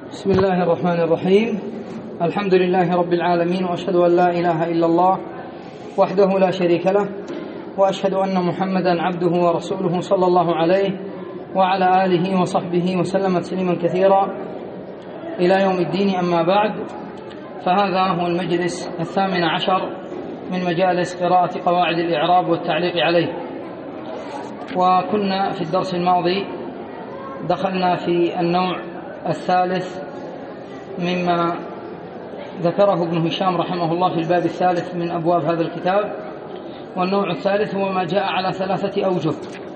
بسم الله الرحمن الرحيم. الحمد لله رب العالمين، وأشهد أن لا إله إلا الله وحده لا شريك له، وأشهد أن محمدا عبده ورسوله صلى الله عليه وعلى آله وصحبه وسلم تسليما كثيرا إلى يوم الدين. أما بعد، فهذا هو المجلس 18 من مجالس قراءة قواعد الإعراب والتعليق عليه. وكنا في الدرس الماضي دخلنا في النوع الثالث مما ذكره ابن هشام رحمه الله في الباب الثالث من أبواب هذا الكتاب. والنوع الثالث هو ما جاء على 3 أوجه،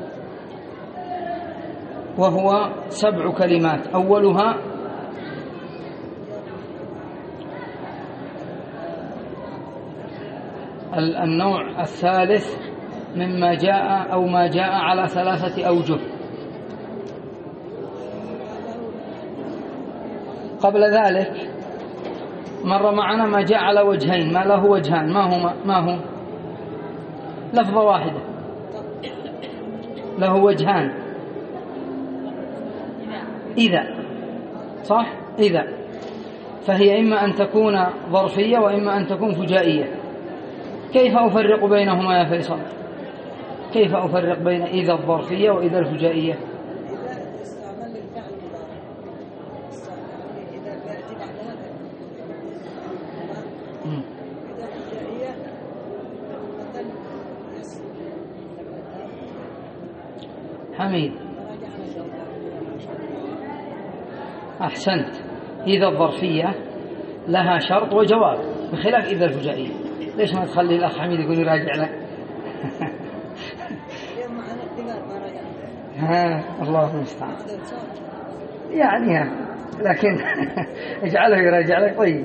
وهو 7 كلمات. أولها النوع الثالث مما جاء أو ما جاء على 3 أوجه. قبل ذلك مر معنا ما جاء على وجهين، ما له وجهان. ما هو لفظة واحدة له وجهان. إذا، صح؟ إذا، فهي إما أن تكون ظرفية وإما أن تكون فجائية. كيف أفرق بينهما يا فيصل؟ كيف أفرق بين إذا الظرفية وإذا الفجائية؟ حميد، أحسنت. إذا الظرفية لها شرط وجواب بخلاف إذا الفجائية. ليش ما تخلي الأخ حميد يقول يراجع لك؟ الله المستعان. يعني لكن اجعله يراجع لك. طيب،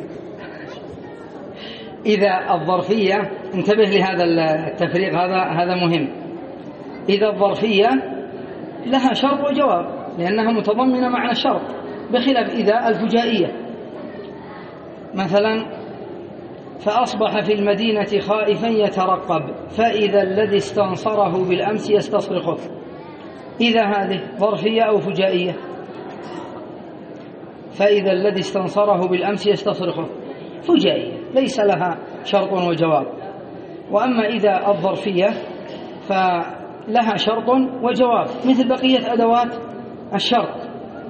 إذا الظرفية، انتبه لهذا التفريق، هذا مهم. إذا الظرفية لها شرط وجواب لأنها متضمنة معنى الشرط، بخلاف إذا الفجائية. مثلا: فأصبح في المدينة خائفا يترقب، فإذا الذي استنصره بالأمس يستصرخه. إذا هذه ظرفية أو فجائية؟ فإذا الذي استنصره بالأمس يستصرخه فجائية، ليس لها شرط وجواب. وأما إذا الظرفية فلها شرط وجواب مثل بقية أدوات الشرط.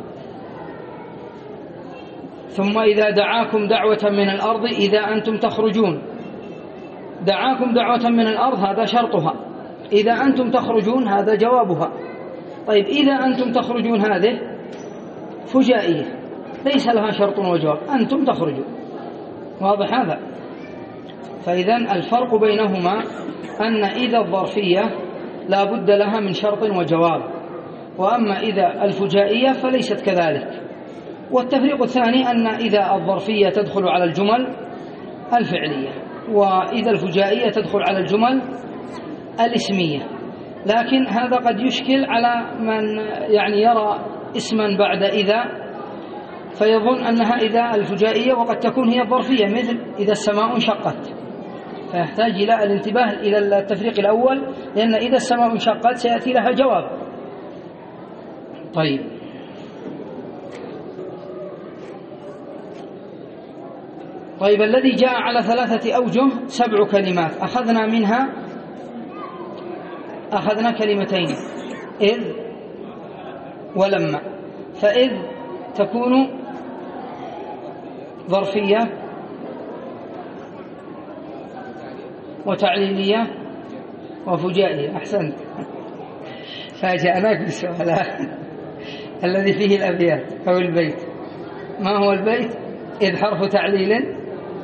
ثم إذا دعاكم دعوة من الأرض إذا أنتم تخرجون. دعاكم دعوة من الأرض هذا شرطها، إذا أنتم تخرجون هذا جوابها. طيب، إذا أنتم تخرجون هذه فجائية ليس لها شرط وجواب، أنتم تخرجون. واضح هذا؟ فإذا الفرق بينهما أن إذا الظرفية لا بد لها من شرط وجواب، وأما إذا الفجائية فليست كذلك. والتفريق الثاني أن إذا الظرفية تدخل على الجمل الفعلية، وإذا الفجائية تدخل على الجمل الاسمية. لكن هذا قد يشكل على من يعني يرى اسما بعد إذا فيظن أنها إذا الفجائية وقد تكون هي الظرفية، مثل إذا السماء انشقت، فيحتاج إلى الانتباه إلى التفريق الأول، لأن إذا السماء انشقت سيأتي لها جواب. طيب، الذي جاء على 3 أوجه 7 كلمات. أخذنا كلمتين: إذ ولما. فإذ تكون ظرفية وتعليلية وفجائية. أحسنت، فاجأناك بالسؤال الذي فيه الأبيات أو البيت. ما هو البيت؟ إذ حرف تعليل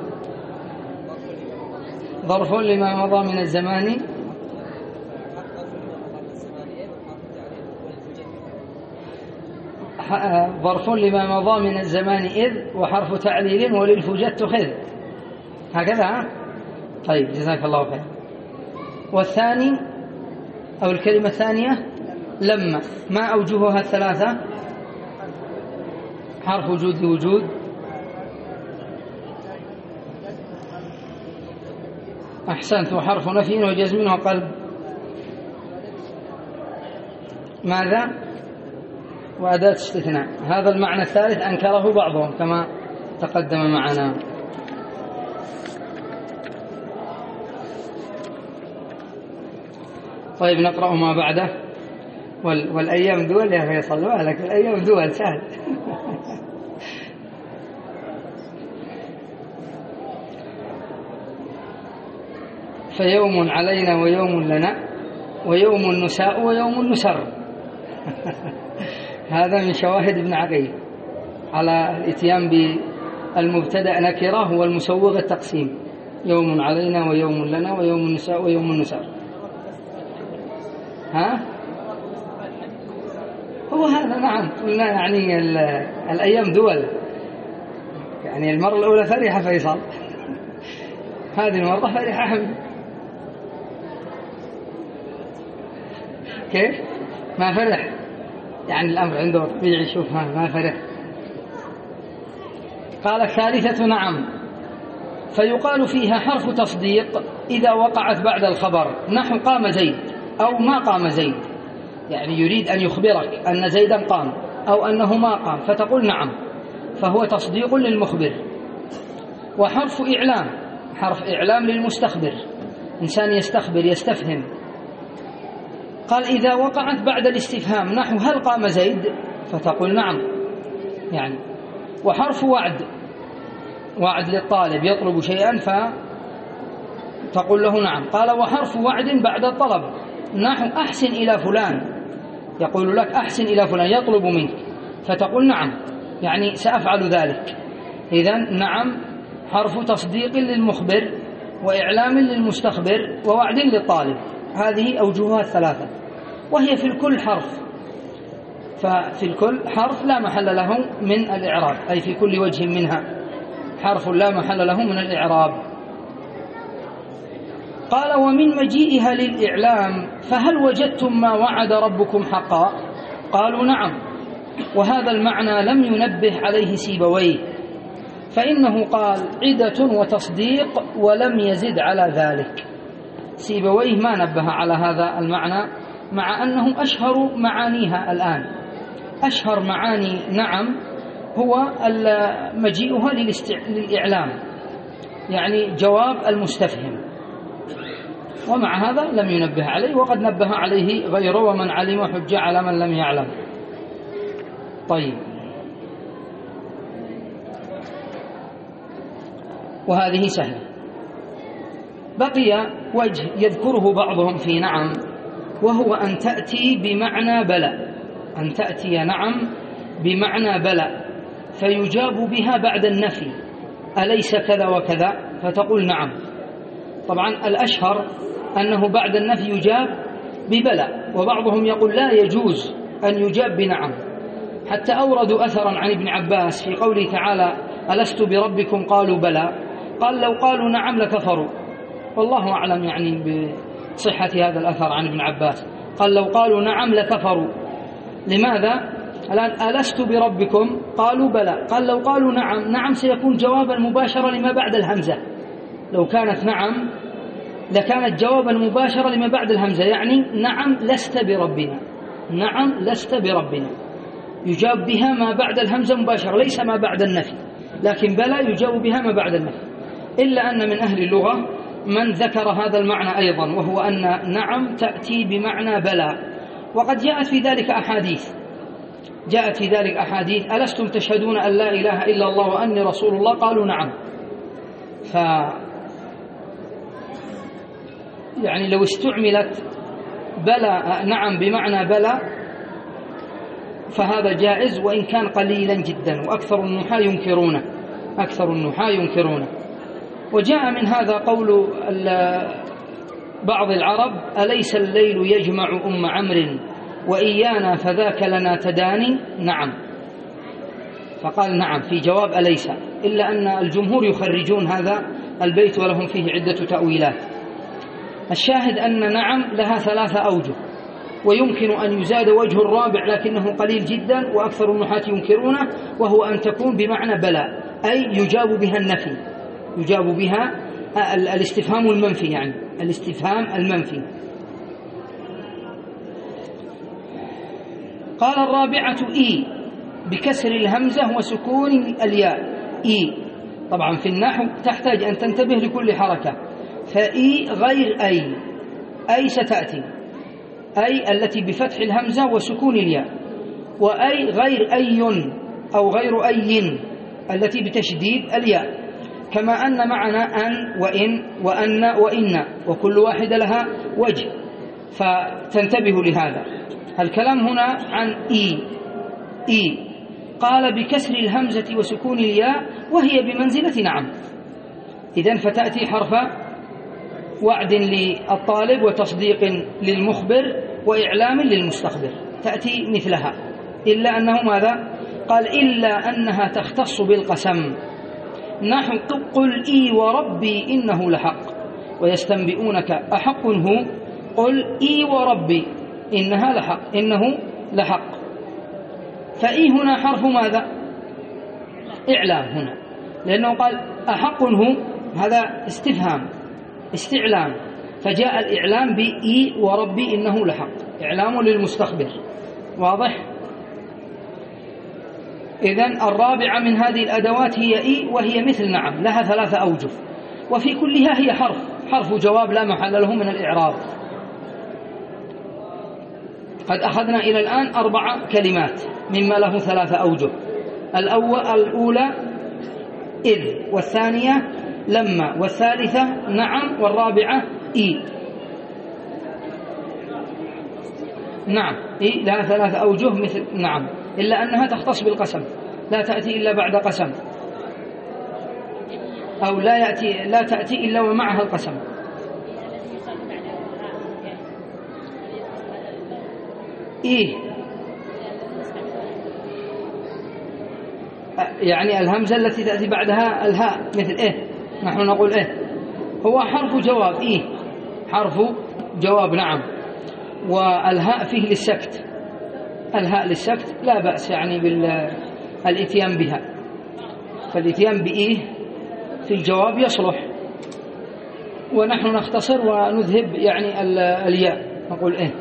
ظرف لما مضى من الزمان ظرف لما مضى من الزمان إذ، وحرف تعليل وللفجة خذ. هكذا. طيب، جزاك الله خير. والثاني أو الكلمة الثانية لما. ما أوجهها 3؟ حرف وجود لوجود، أحسنت، وحرف نفي وجزم وقلب. ماذا؟ وأداة استثناء. هذا المعنى الثالث أنكره بعضهم كما تقدم معنا. طيب نقرأ ما بعده. والأيام دول يا فيصل، لك الأيام دول سهل. فيوم علينا ويوم لنا ويوم نساء ويوم نسر. هذا من شواهد ابن عقيل على الاتيان بالمبتدأ نكرة والمسوغ التقسيم. يوم علينا ويوم لنا ويوم نساء ويوم نسر. ها هو هذا. نعم قلنا يعني الأيام دول. يعني المرة الأولى فرح فيصل، هذه المرة فرح حمد. كيف ما فرح؟ يعني الأمر عنده طبيعي. شوف ما فرح. قال الثالثة نعم، فيقال فيها حرف تصديق إذا وقعت بعد الخبر، نحو قام زيد أو ما قام زيد. يعني يريد أن يخبرك أن زيدا قام أو أنه ما قام، فتقول نعم، فهو تصديق للمخبر. وحرف إعلام، حرف إعلام للمستخبر، إنسان يستخبر يستفهم. قال إذا وقعت بعد الاستفهام، نحو هل قام زيد، فتقول نعم يعني. وحرف وعد، وعد للطالب يطلب شيئا فتقول له نعم. قال وحرف وعد بعد الطلب، نحو أحسن إلى فلان، يقول لك أحسن إلى فلان يطلب منك، فتقول نعم يعني سأفعل ذلك. إذن نعم حرف تصديق للمخبر وإعلام للمستخبر ووعد للطالب. هذه أوجهها الثلاثة، وهي في الكل حرف. ففي الكل حرف لا محل له من الإعراب، أي في كل وجه منها حرف لا محل له من الإعراب. قال ومن مجيئها للإعلام فهل وجدتم ما وعد ربكم حقا؟ قالوا نعم. وهذا المعنى لم ينبه عليه سيبويه، فإنه قال عدة وتصديق ولم يزد على ذلك. سيبويه ما نبه على هذا المعنى، مع أنه أشهر معانيها الآن. أشهر معاني نعم هو مجيئها للإعلام، يعني جواب المستفهم، ومع هذا لم ينبه عليه، وقد نبه عليه غيره ومن علم حجة على من لم يعلم. طيب، وهذه سهلة. بقي وجه يذكره بعضهم في نعم، وهو أن تأتي بمعنى بلى، أن تأتي نعم بمعنى بلى، فيجاب بها بعد النفي، أليس كذا وكذا، فتقول نعم. طبعا الأشهر أنه بعد النفي يجاب ببلى، وبعضهم يقول لا يجوز أن يجاب بنعم، حتى أوردوا أثرا عن ابن عباس في قوله تعالى ألست بربكم قالوا بلى، قال لو قالوا نعم لكفروا. والله أعلم يعني بصحة هذا الأثر عن ابن عباس. قال لو قالوا نعم لكفروا. لماذا؟ الآن ألست بربكم قالوا بلى، قال لو قالوا نعم، نعم سيكون جوابا مباشرا لما بعد الهمزة. لو كانت نعم لكانت جوابا مباشرا لما بعد الهمزة، يعني نعم لست بربنا، نعم لست بربنا، يجاب بها ما بعد الهمزة مباشرة، ليس ما بعد النفي، لكن بلى يجاب بها ما بعد النفي. إلا أن من أهل اللغة من ذكر هذا المعنى أيضا، وهو أن نعم تأتي بمعنى بلى، وقد جاءت في ذلك أحاديث، جاءت في ذلك أحاديث ألستم تشهدون أن لا إله إلا الله وأني رسول الله قالوا نعم. يعني لو استعملت بلى نعم بمعنى بلى فهذا جائز، وإن كان قليلا جدا، وأكثر النحاة ينكرونه، أكثر النحاة ينكرونه. وجاء من هذا قول بعض العرب أليس الليل يجمع أم عمرو وإيانا فذاك لنا تداني، نعم، فقال نعم في جواب أليس، إلا أن الجمهور يخرجون هذا البيت ولهم فيه عدة تأويلات. الشاهد أن نعم لها ثلاثة أوجه، ويمكن أن يزاد وجه الرابع لكنه قليل جدا وأكثر النحاة ينكرونه، وهو أن تكون بمعنى بلى، أي يجاب بها النفي، يجاب بها الاستفهام المنفي، يعني الاستفهام المنفي. قال الرابعة إي بكسر الهمزة وسكون الياء. إي طبعا في النحو تحتاج أن تنتبه لكل حركة، فإي غير أي ستأتي، أي التي بفتح الهمزة وسكون الياء، وأي غير أي أو غير أي التي بتشديد الياء، كما أن معنا أن وإن وأن وإن، وكل واحدة لها وجه، فتنتبه لهذا. الكلام هنا عن إي. قال بكسر الهمزة وسكون الياء وهي بمنزلة نعم. إذن فتأتي حرف وعد للطالب وتصديق للمخبر وإعلام للمستخبر، تأتي مثلها، إلا أنه ماذا؟ قال إلا أنها تختص بالقسم، نحو قل إي وربي إنه لحق ويستنبئونك أحق هو، قل إي وربي إنه لحق. فإي هنا حرف ماذا؟ إعلام هنا، لأنه قال أحق هو، هذا استعلام، فجاء الإعلام بإي وربي إنه لحق، إعلام للمستخبر. واضح؟ إذن الرابعة من هذه الأدوات هي إي، وهي مثل نعم، لها 3 أوجه، وفي كلها هي حرف جواب لا محل له من الإعراب. قد أخذنا إلى الآن 4 كلمات مما له 3 أوجه. الأولى إذ، والثانية لما، والثالثة نعم، والرابعة إي. نعم إي لها 3 أوجه مثل نعم، إلا أنها تختص بالقسم، لا تأتي إلا بعد قسم، أو لا تأتي إلا ومعها القسم. إيه يعني الهمزة التي تأتي بعدها الهاء، مثل إيه، نحن نقول إيه، هو حرف جواب. إيه حرف جواب نعم، والهاء فيه للسكت، الهاء للسكت لا بأس يعني بالإتيان بها، فالإتيان بإيه في الجواب يصلح، ونحن نختصر ونذهب يعني الياء، نقول إيه.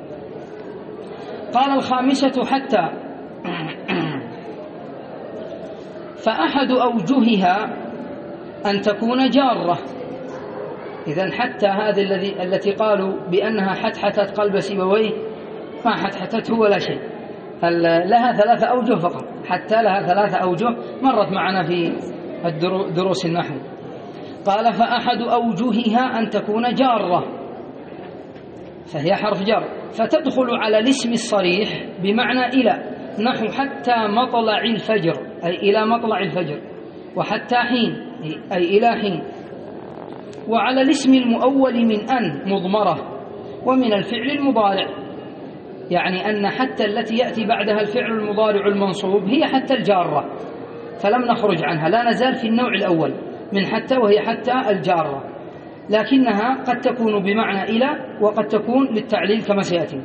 قال الخامسة حتى، فأحد أوجهها أن تكون جارة. إذن حتى هذه التي قالوا بأنها حتحتت قلب سيبويه، ما حتحتته ولا شيء، لها 3 أوجه فقط، حتى لها 3 أوجه مرت معنا في دروس النحو. قال فأحد أوجهها أن تكون جارة، فهي حرف جر، فتدخل على الاسم الصريح بمعنى إلى، نحو حتى مطلع الفجر أي إلى مطلع الفجر، وحتى حين أي إلى حين، وعلى الاسم المؤول من أن مضمرة، ومن الفعل المضارع، يعني أن حتى التي يأتي بعدها الفعل المضارع المنصوب هي حتى الجارة، فلم نخرج عنها، لا نزال في النوع الأول من حتى، وهي حتى الجارة، لكنها قد تكون بمعنى إلى، وقد تكون للتعليل كما سيأتي.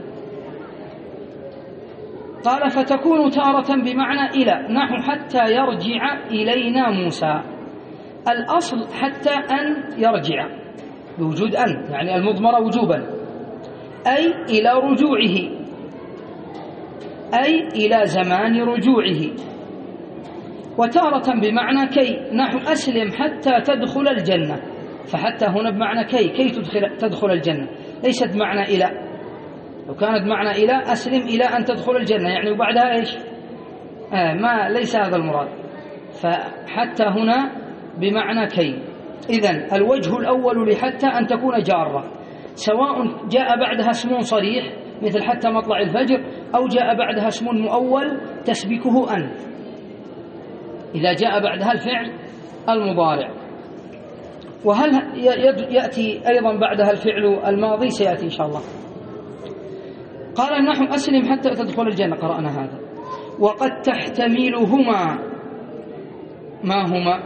قال فتكون تارة بمعنى إلى، نحو حتى يرجع إلينا موسى. الأصل حتى أن يرجع بوجود أن، يعني المضمرة وجوبا، أي إلى رجوعه، أي إلى زمان رجوعه. وتارة بمعنى كي، نحو أسلم حتى تدخل الجنة، فحتى هنا بمعنى كي تدخل الجنة، ليست بمعنى إلى. لو كانت بمعنى إلى أسلم إلى أن تدخل الجنة، يعني وبعدها إيش؟ ما ليس هذا المراد، فحتى هنا بمعنى كي. إذن الوجه الأول لحتى أن تكون جارة، سواء جاء بعدها اسم صريح مثل حتى مطلع الفجر، أو جاء بعدها اسم مؤول تسبكه أن، إذا جاء بعدها الفعل المضارع. وهل يأتي أيضا بعدها الفعل الماضي؟ سيأتي إن شاء الله. قال نحو أسلم حتى تدخل الجنة، قرأنا هذا. وقد تحتملهما، ما هما؟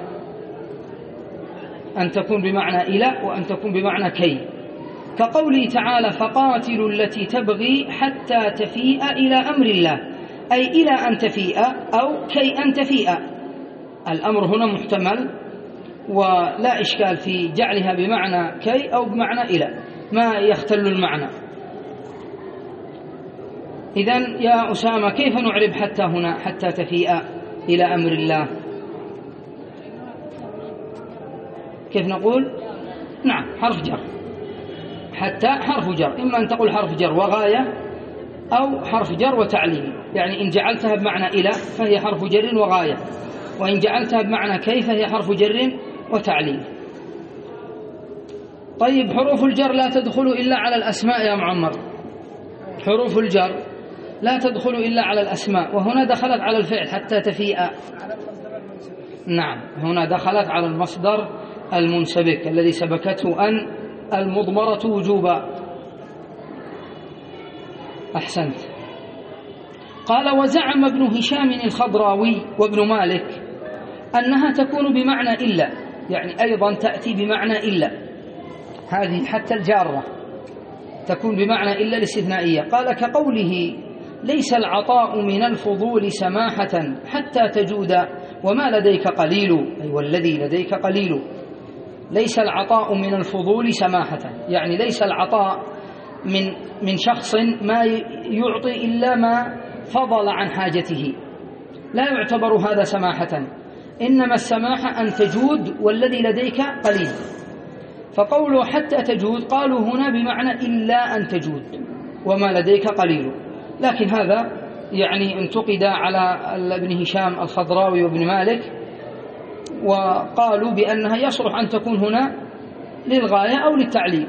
أن تكون بمعنى إلى، وأن تكون بمعنى كي، كقوله تعالى فقاتلوا التي تبغي حتى تفيء إلى أمر الله، أي إلى أن تفيء أو كي أن تفيء. الأمر هنا محتمل، ولا إشكال في جعلها بمعنى كي أو بمعنى إلى، ما يختل المعنى. إذن يا أسامة كيف نعرب حتى هنا؟ حتى تفيء إلى أمر الله، كيف نقول؟ نعم حرف جر، حتى حرف جر، إما أن تقول حرف جر وغاية أو حرف جر وتعليل. يعني إن جعلتها بمعنى إلى فهي حرف جر وغاية، وإن جعلتها بمعنى كي فهي حرف جر وتعليل. طيب حروف الجر لا تدخل إلا على الأسماء يا معمر، حروف الجر لا تدخل إلا على الأسماء، وهنا دخلت على الفعل حتى تفيء. نعم هنا دخلت على المصدر المنسبك الذي سبكته أن المضمرة وجوبا. أحسنت. قال وزعم ابن هشام الخضراوي وابن مالك أنها تكون بمعنى إلا، يعني أيضا تأتي بمعنى إلا، هذه حتى الجارة تكون بمعنى إلا الاستثنائية. قال كقوله ليس العطاء من الفضول سماحة حتى تجود وما لديك قليل، أي والذي لديك قليل. ليس العطاء من الفضول سماحة، يعني ليس العطاء من شخص ما يعطي إلا ما فضل عن حاجته، لا يعتبر هذا سماحة، إنما السماحة أن تجود والذي لديك قليل. فقوله حتى تجود قالوا هنا بمعنى إلا أن تجود وما لديك قليل، لكن هذا يعني انتقد على ابن هشام الخضراوي وابن مالك، وقالوا بأنها يصلح أن تكون هنا للغاية أو للتعليل،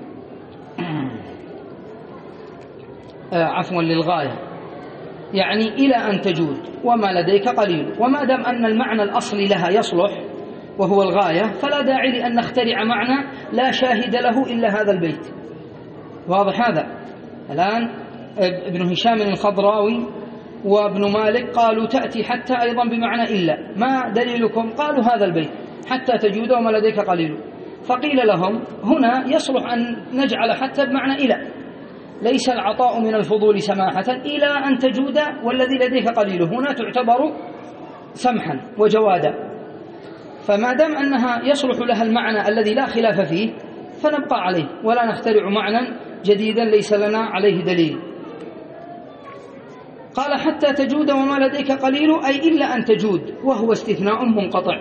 عفوا للغاية، يعني إلى أن تجود وما لديك قليل. وما دام أن المعنى الأصلي لها يصلح وهو الغاية فلا داعي لأن نخترع معنى لا شاهد له إلا هذا البيت. واضح هذا؟ الآن ابن هشام الخضراوي وابن مالك قالوا تأتي حتى أيضا بمعنى إلا، ما دليلكم؟ قالوا هذا البيت حتى تجود وما لديك قليل. فقيل لهم هنا يصلح أن نجعل حتى بمعنى إلى، ليس العطاء من الفضول سماحة إلى أن تجود والذي لديك قليل، هنا تعتبر سمحا وجوادا. فما دام أنها يصلح لها المعنى الذي لا خلاف فيه فنبقى عليه ولا نخترع معنى جديدا ليس لنا عليه دليل. قال حتى تجود وما لديك قليل أي إلا أن تجود، وهو استثناء منقطع.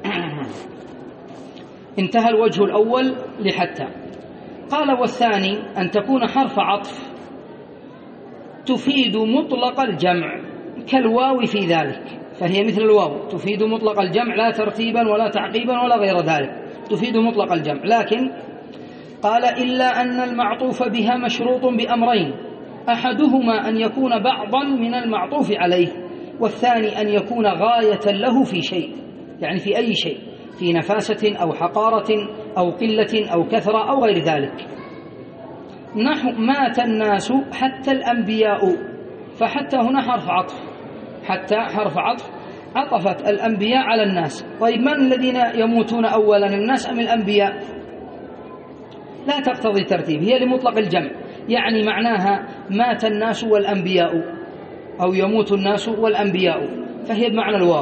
انتهى الوجه الأول لحتى. قال والثاني أن تكون حرف عطف تفيد مطلق الجمع كالواو في ذلك، فهي مثل الواو تفيد مطلق الجمع لا ترتيبا ولا تعقيبا ولا غير ذلك، تفيد مطلق الجمع. لكن قال إلا أن المعطوف بها مشروط بأمرين، أحدهما أن يكون بعضا من المعطوف عليه، والثاني أن يكون غاية له في شيء، يعني في أي شيء، في نفاسة أو حقارة أو قلة أو كثرة أو غير ذلك. نحو مات الناس حتى الأنبياء، فحتى هنا حرف عطف، حتى حرف عطف عطفت الأنبياء على الناس. طيب من الذين يموتون أولا، الناس أم الأنبياء؟ لا تقتضي ترتيب، هي لمطلق الجمع، يعني معناها مات الناس والأنبياء أو يموت الناس والأنبياء، فهي بمعنى الواو.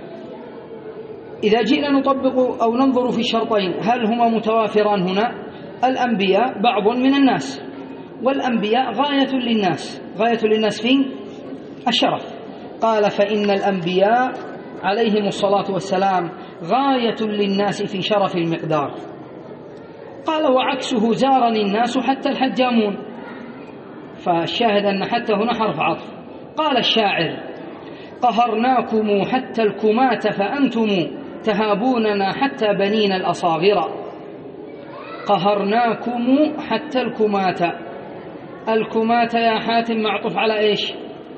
إذا جئنا نطبق أو ننظر في الشرطين هل هما متوافران هنا؟ الأنبياء بعض من الناس، والأنبياء غاية للناس، غاية للناس في الشرف. قال فإن الأنبياء عليهم الصلاة والسلام غاية للناس في شرف المقدار. قال وعكسه زارني الناس حتى الحجامون، فالشاهد أن حتى هنا حرف عطف. قال الشاعر قهرناكم حتى الكمات فأنتم تهابوننا حتى بنين الأصاغر. قهرناكم حتى الكمات، الكمات يا حاتم معطوف على إيش؟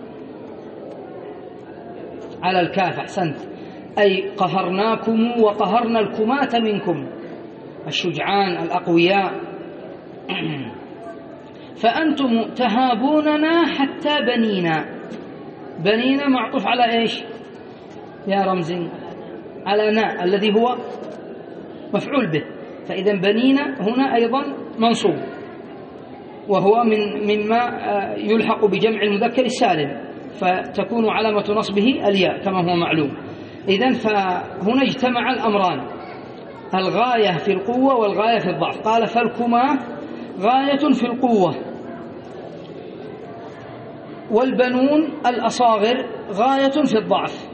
على الكاف. أحسنت، أي قهرناكم وقهرنا الكمات منكم، الشجعان الأقوياء. فأنتم تهابوننا حتى بنينا، بنينا معطوف على إيش يا رمزي؟ على ناء الذي هو مفعول به، فإذا بنينا هنا أيضا منصوب، وهو مما يلحق بجمع المذكر السالم، فتكون علامة نصبه الياء كما هو معلوم. إذن فهنا اجتمع الأمران، الغاية في القوة والغاية في الضعف. قال فالكما غاية في القوة والبنون الأصاغر غاية في الضعف.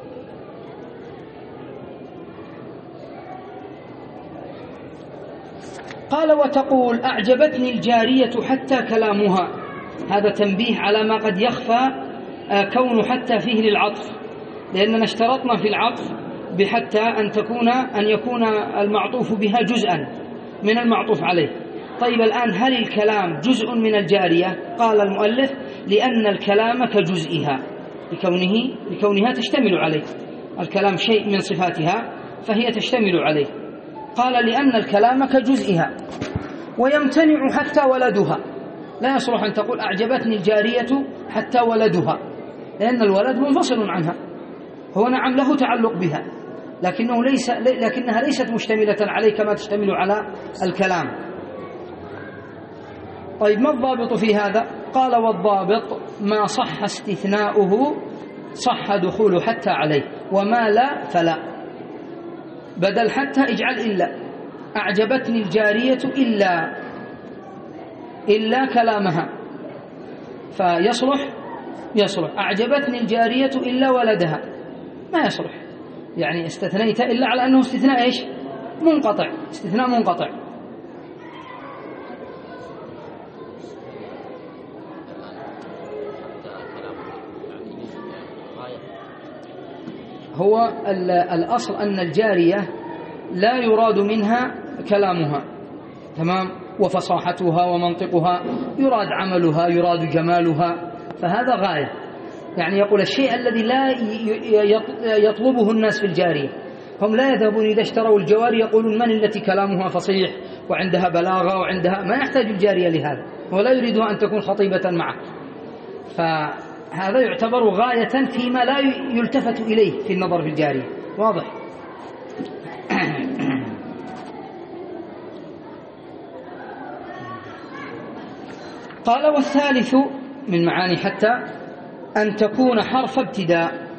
قال وتقول أعجبتني الجارية حتى كلامها. هذا تنبيه على ما قد يخفى كون حتى فيه للعطف، لأننا اشترطنا في العطف بحتى أن يكون المعطوف بها جزءا من المعطوف عليه. طيب الآن هل الكلام جزء من الجارية؟ قال المؤلف لأن الكلام كجزئها، لكونها تشتمل عليه، الكلام شيء من صفاتها فهي تشتمل عليه. قال لأن الكلام كجزئها. ويمتنع حتى ولدها، لا يصلح أن تقول أعجبتني الجارية حتى ولدها، لأن الولد منفصل عنها، هو نعم له تعلق بها لكنها ليست مشتملة عليه كما تشتمل على الكلام. طيب ما الضابط في هذا؟ قال والضابط ما صح استثناؤه صح دخول حتى عليه، وما لا فلا. بدل حتى اجعل إلا، أعجبتني الجارية إلا كلامها، يصلح أعجبتني الجارية إلا ولدها، ما يصلح، يعني استثنيت إلا على أنه استثناء إيش؟ منقطع، استثناء منقطع. هو الأصل أن الجارية لا يراد منها كلامها، تمام، وفصاحتها ومنطقها، يراد عملها، يراد جمالها، فهذا غاية. يعني يقول الشيء الذي لا يطلبه الناس في الجارية، هم لا يذهبون إذا اشتروا الجواري يقولون من التي كلامها فصيح وعندها بلاغة وعندها، ما يحتاج الجارية لهذا، ولا يريدها أن تكون خطيبة معه، فهذا يعتبر غاية فيما لا يلتفت إليه في النظر في الجارية. واضح؟ قال والثالث من معاني حتى أن تكون حرف ابتداء،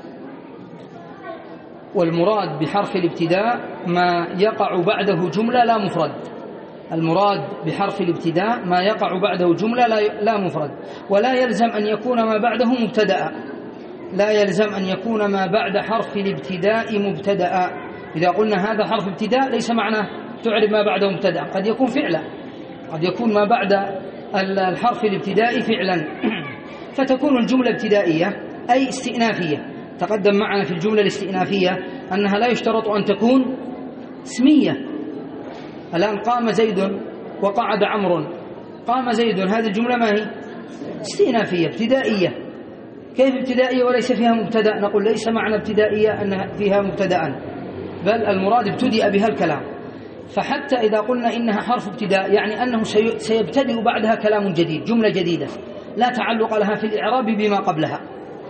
والمراد بحرف الابتداء ما يقع بعده جملة لا مفرد. المراد بحرف الابتداء ما يقع بعده جملة لا مفرد، ولا يلزم أن يكون ما بعده مبتدأ، لا يلزم أن يكون ما بعد حرف الابتداء مبتدأ. إذا قلنا هذا حرف ابتداء ليس معناه تعرب ما بعده مبتدأ، قد يكون فعلا، قد يكون ما بعد الحرف الابتداء فعلا، فتكون الجملة ابتدائية أي استئنافية. تقدم معنا في الجملة الاستئنافية أنها لا يشترط أن تكون اسمية. الآن قام زيد وقعد عمرو، قام زيد، هذه الجملة ما هي؟ استئنافية ابتدائية. كيف ابتدائية وليس فيها مبتدأ؟ نقول ليس معنى ابتدائية أنها فيها مبتدأ، بل المراد ابتدأ بها الكلام. فحتى إذا قلنا إنها حرف ابتداء يعني أنه سيبتدئ بعدها كلام جديد، جملة جديدة لا تعلق لها في الإعراب بما قبلها.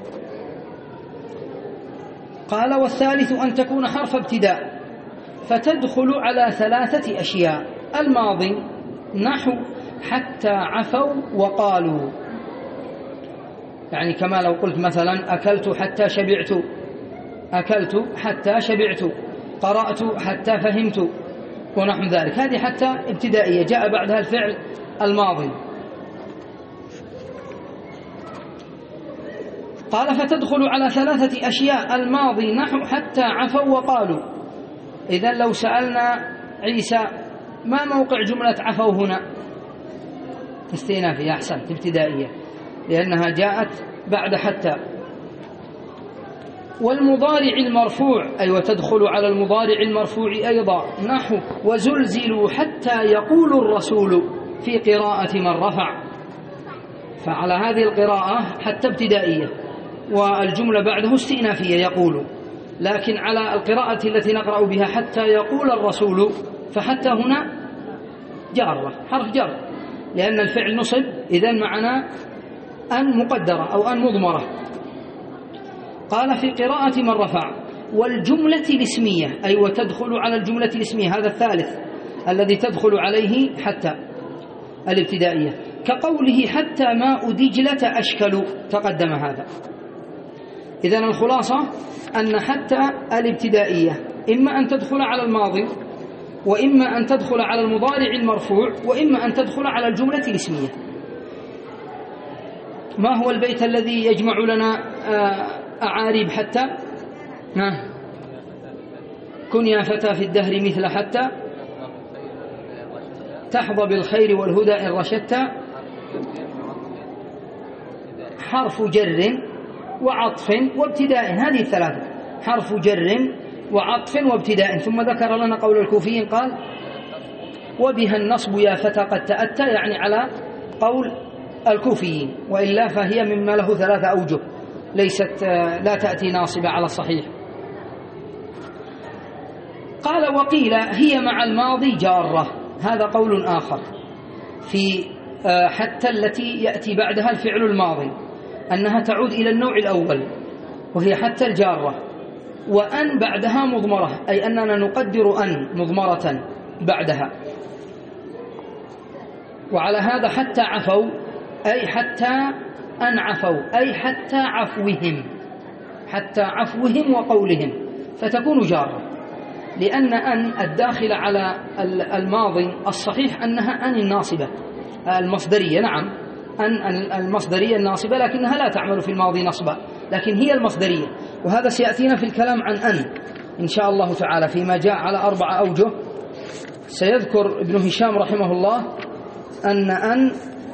قال والثالث أن تكون حرف ابتداء فتدخل على 3 أشياء: الماضي نحو حتى عفوا وقالوا، يعني كما لو قلت مثلا أكلت حتى شبعت، أكلت حتى شبعت، قرأت حتى فهمت، ونحو ذلك. هذه حتى ابتدائية جاء بعدها الفعل الماضي. قال فتدخل على 3 أشياء: الماضي نحو حتى عفوا وقالوا. إذن لو سألنا عيسى ما موقع جملة عفوا هنا؟ استئنافية، أحسنت، ابتدائية، لأنها جاءت بعد حتى. والمضارع المرفوع أي وتدخل على المضارع المرفوع أيضا نحو وزلزلوا حتى يقول الرسول في قراءة من رفع. فعلى هذه القراءة حتى ابتدائية والجملة بعده استئنافية يقول، لكن على القراءة التي نقرأ بها حتى يقول الرسول فحتى هنا جارة، حرف جر، لأن الفعل نصب، إذن معنا أن مقدرة أو أن مضمرة. قال في قراءة من رفع. والجملة الاسمية أي وتدخل على الجملة الاسمية، هذا الثالث الذي تدخل عليه حتى الابتدائية، كقوله حتى ماء دجلة أشكل، تقدم هذا. إذن الخلاصة أن حتى الابتدائية إما أن تدخل على الماضي، وإما أن تدخل على المضارع المرفوع، وإما أن تدخل على الجملة الاسمية. ما هو البيت الذي يجمع لنا أعاريب حتى؟ كن يا فتى في الدهر مثل حتى تحظى بالخير والهدى إن رشدت. حرف جر وعطف وابتداء، هذه الثلاثة، حرف جر وعطف وابتداء. ثم ذكر لنا قول الكوفيين قال وبها النصب يا فتى قد تأتى، يعني على قول الكوفيين، وإلا فهي مما له 3 أوجه، ليست لا تأتي ناصبة على الصحيح. قال وقيل هي مع الماضي جارة، هذا قول آخر في حتى التي يأتي بعدها الفعل الماضي، أنها تعود إلى النوع الأول وهي حتى الجارة، وأن بعدها مضمرة، أي أننا نقدر أن مضمرة بعدها. وعلى هذا حتى عفوا، أي حتى أن عفوا، أي حتى عفوهم، حتى عفوهم وقولهم، فتكون جارة، لأن أن الداخل على الماضي الصحيح أنها أن الناصبة المصدرية. نعم، أن المصدرية الناصبة، لكنها لا تعمل في الماضي نصبا، لكن هي المصدرية. وهذا سيأتينا في الكلام عن أن إن شاء الله تعالى فيما جاء على 4 أوجه. سيذكر ابن هشام رحمه الله أن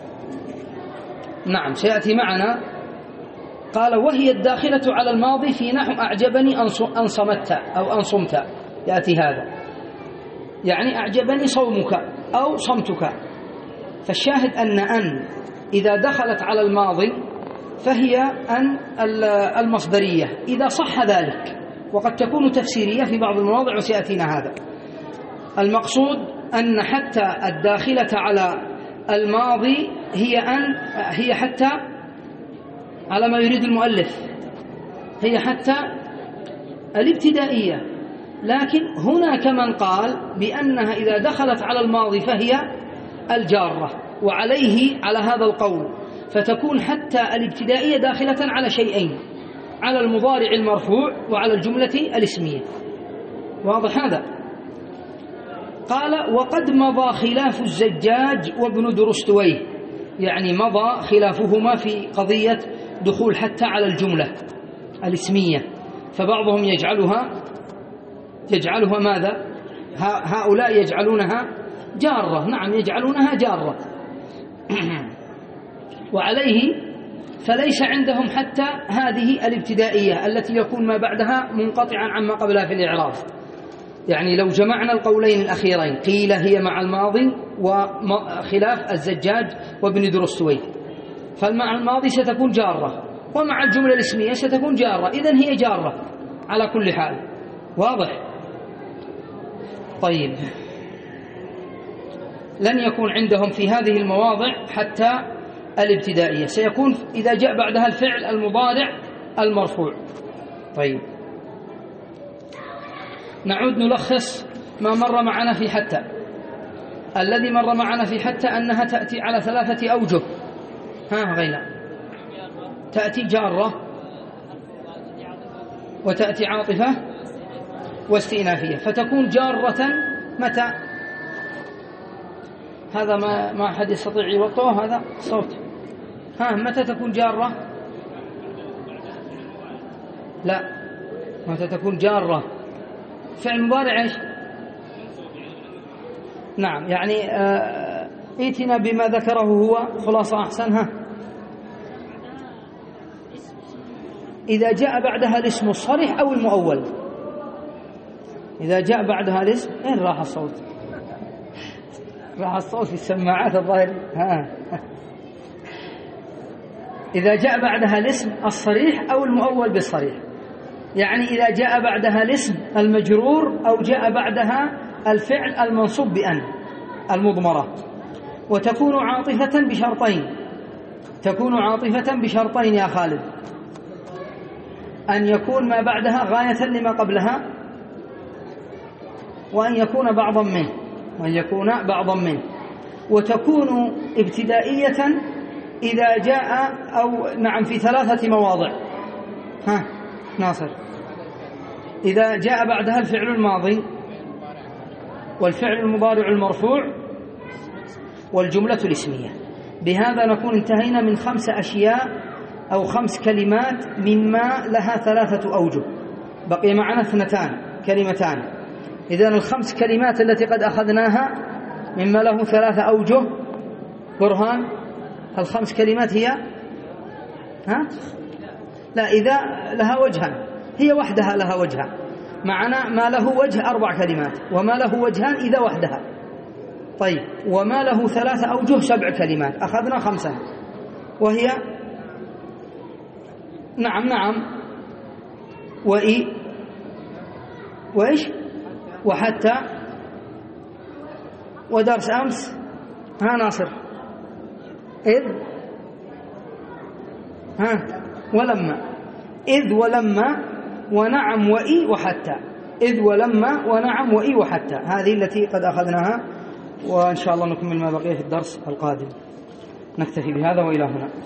نعم سيأتي معنا. قال وهي الداخلة على الماضي في نحو أعجبني أن صمت أو أن صمت، يأتي هذا، يعني أعجبني صومك أو صمتك. فالشاهد أن إذا دخلت على الماضي فهي أن المصدرية إذا صح ذلك، وقد تكون تفسيرية في بعض المواضع وسيأتينا هذا. المقصود أن حتى الداخلة على الماضي هي حتى على ما يريد المؤلف، هي حتى الابتدائية، لكن هناك من قال بأنها إذا دخلت على الماضي فهي الجارة، وعليه على هذا القول فتكون حتى الابتدائية داخلة على شيئين، على المضارع المرفوع وعلى الجملة الاسمية. واضح هذا؟ قال وقد مضى خلاف الزجاج وابن درستويه، يعني مضى خلافهما في قضية دخول حتى على الجملة الاسمية، فبعضهم يجعلها ماذا؟ هؤلاء يجعلونها جارة، نعم يجعلونها جارة. وعليه فليس عندهم حتى هذه الابتدائية التي يكون ما بعدها منقطعا عما قبلها في الإعراب. يعني لو جمعنا القولين الأخيرين قيل هي مع الماضي وخلاف الزجاج وابن درستويه، فالمع الماضي ستكون جارة، ومع الجملة الاسمية ستكون جارة، إذن هي جارة على كل حال. واضح؟ طيب، لن يكون عندهم في هذه المواضع حتى الابتدائية، سيكون إذا جاء بعدها الفعل المضارع المرفوع. طيب، نعود نلخص ما مر معنا في حتى. الذي مر معنا في حتى أنها تأتي على 3 أوجه. غيلا، تأتي جارة وتأتي عاطفة واستئنافية، فتكون جارة متى؟ هذا ما أحد يستطيع يوطئه، هذا صوت. متى تكون جارة؟ لا، متى تكون جارة؟ فعل مضارع ايش؟ نعم، يعني ائتنا بما ذكره هو خلاصة أحسن. إذا جاء بعدها الاسم الصريح أو المؤول. إذا جاء بعدها الاسم، أين راح الصوت؟ راح الصوت في السماعات الظاهر. إذا جاء بعدها الاسم الصريح أو المؤول بالصريح، يعني إذا جاء بعدها الاسم المجرور أو جاء بعدها الفعل المنصوب بأن المضمرة. وتكون عاطفة بشرطين، تكون عاطفة بشرطين يا خالد: أن يكون ما بعدها غاية لما قبلها، وأن يكون بعضا منه، وأن يكون بعضا منه. وتكون ابتدائية إذا جاء في 3 مواضع. ناصر، إذا جاء بعدها الفعل الماضي والفعل المضارع المرفوع والجملة الاسمية، بهذا نكون انتهينا من 5 أشياء أو 5 كلمات مما لها 3 أوجه. بقي معنا 2 كلمتان. إذن ال5 كلمات التي قد أخذناها مما له 3 أوجه. برهان ال5 كلمات هي لا، إذا لها وجهان، هي وحدها لها وجهان. معنا ما له وجه 4 كلمات، وما له وجهان إذا وحدها. طيب، وما له 3 أوجه 7 كلمات. أخذنا 5 وهي نعم وإي وإيش وحتى ودرس أمس. ناصر إذ ولما. إذ ولما ونعم وإي وحتى. إذ ولما ونعم وإي وحتى، هذه التي قد أخذناها، وإن شاء الله نكمل ما بقي في الدرس القادم. نكتفي بهذا وإلى هنا.